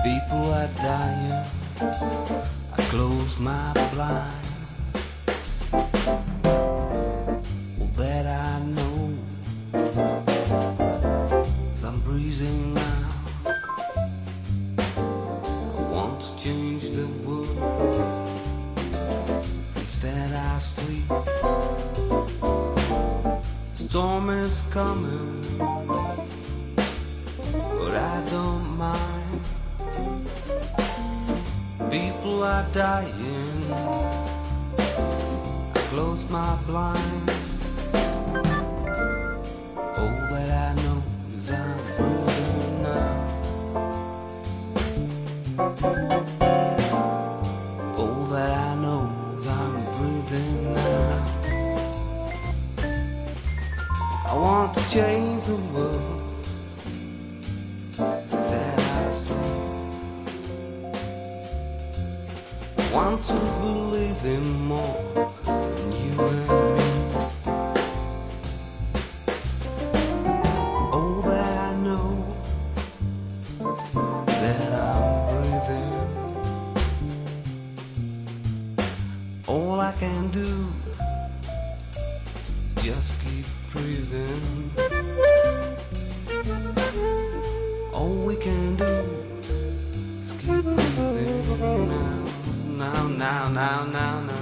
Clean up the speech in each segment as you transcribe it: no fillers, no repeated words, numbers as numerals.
People are dying. I close my blind. All that I know is I'm breathing now. I want to change the world. Instead I sleep. Storm is coming, but I don't mind. People are dying. I close my blind. All that I know is I'm breathing now. All that I know is I'm breathing now. I want to change the world. Instead I sleep. Want to believe in more than you and me. All that I know that I'm breathing. All I can do is just keep breathing. All we can do is keep breathing now. Now, now, now, now, now, now.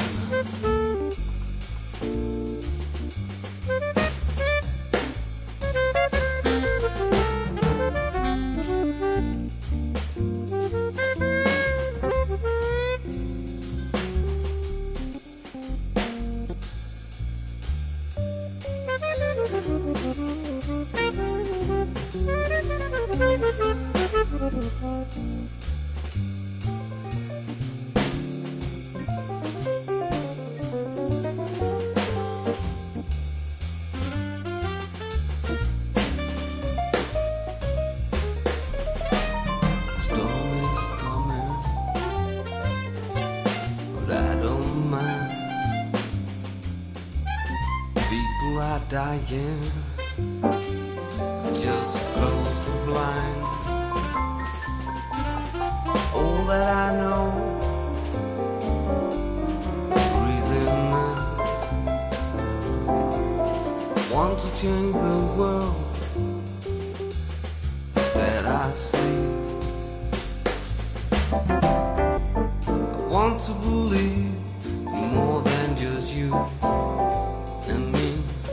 People are dying. Just close the blind. All that I know, breathing now. Want to change the world. Instead I sleep. I want to believe more than just you and me.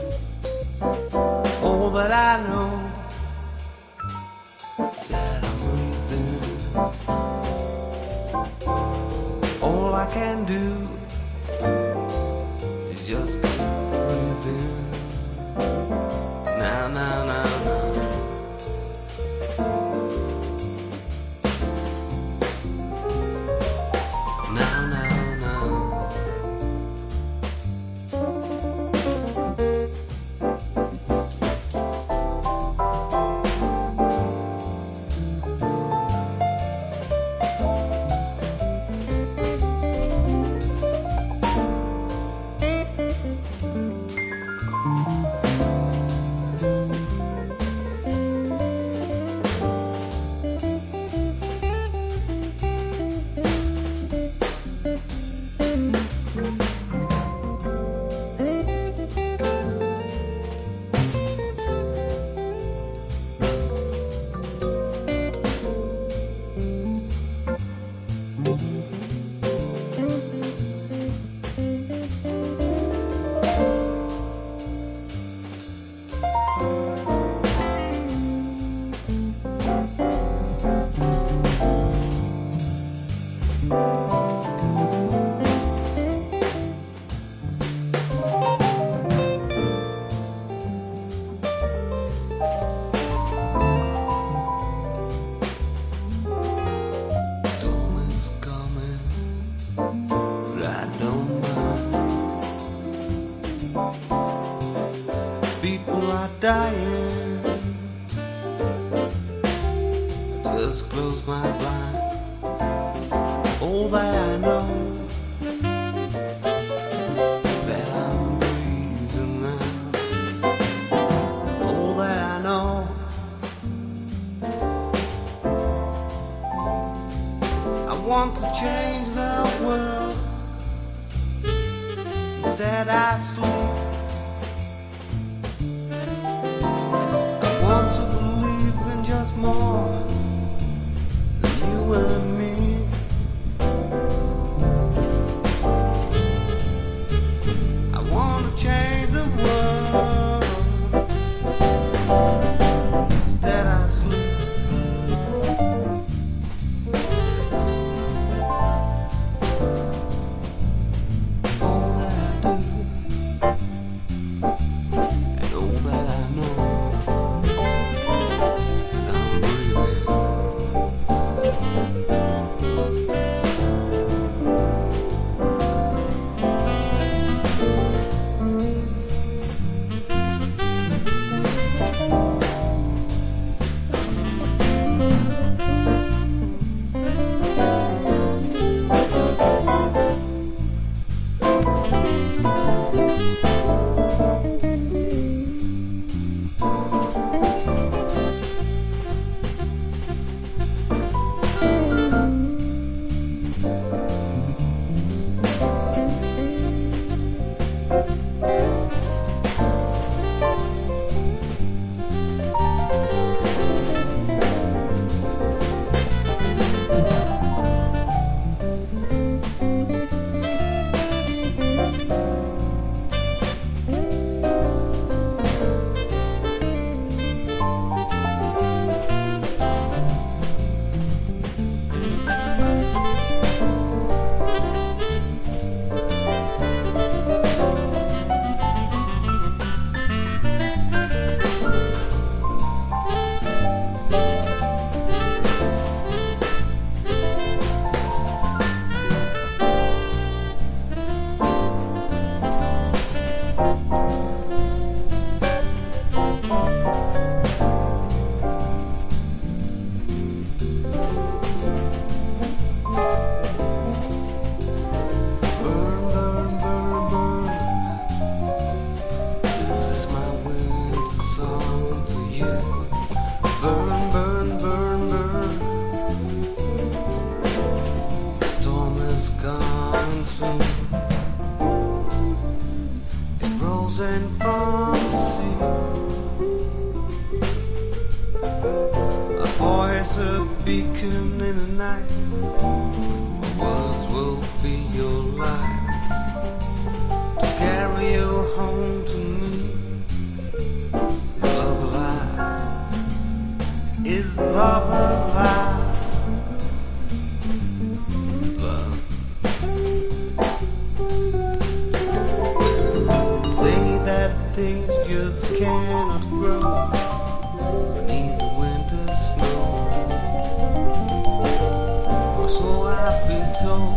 All that I know is that I'm breathing. All I can do is just keep breathing. Now, now, now, now. Now, now, now. People are dying. Just close my blind. All that I know that I'm breathing now. All that I know want to change the world. Instead I sleep. I want to believe in just more than you and me. I want to change the world. Instead I sleep. And from the sea, a voice, a beacon in the night. My words will be your light to carry you home to me. Is love alive? Is love alive? Is love? Things just cannot grow beneath the winter snow, or so I've been told.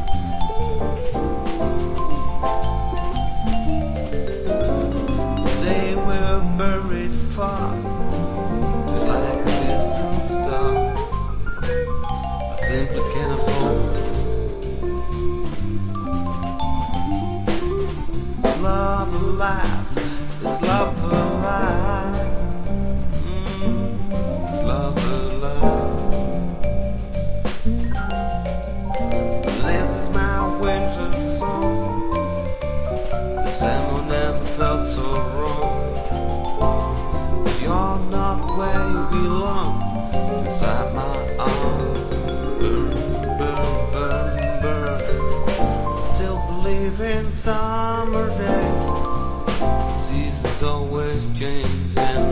Say we're buried far, just like a distant star. I simply cannot hold. Is love alive? Is love alive? Love alive. This is my winter song. The summer never felt so wrong. You're not where you belong. Inside my arms, burn, burn, burn, burn. Still believe in summer days. Seasons always change and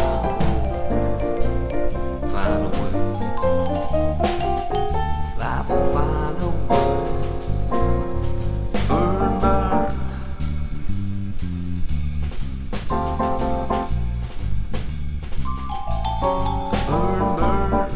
find a way. Life will find a way. Burn, burn. Burn, burn.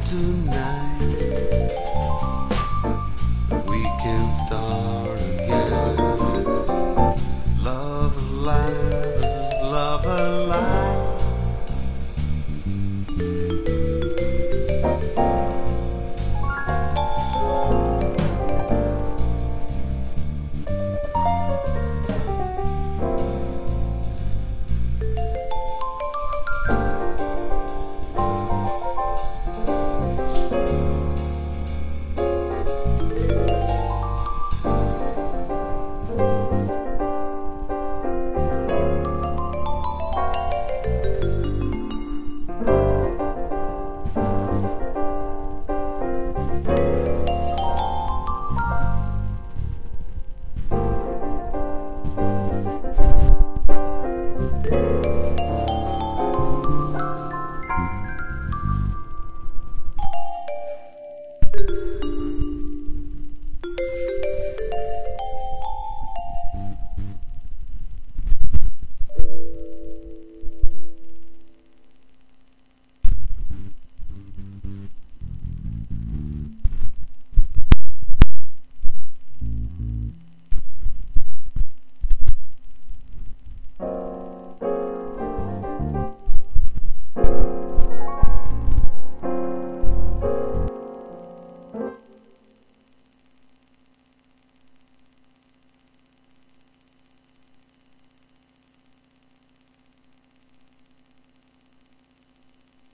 tonight.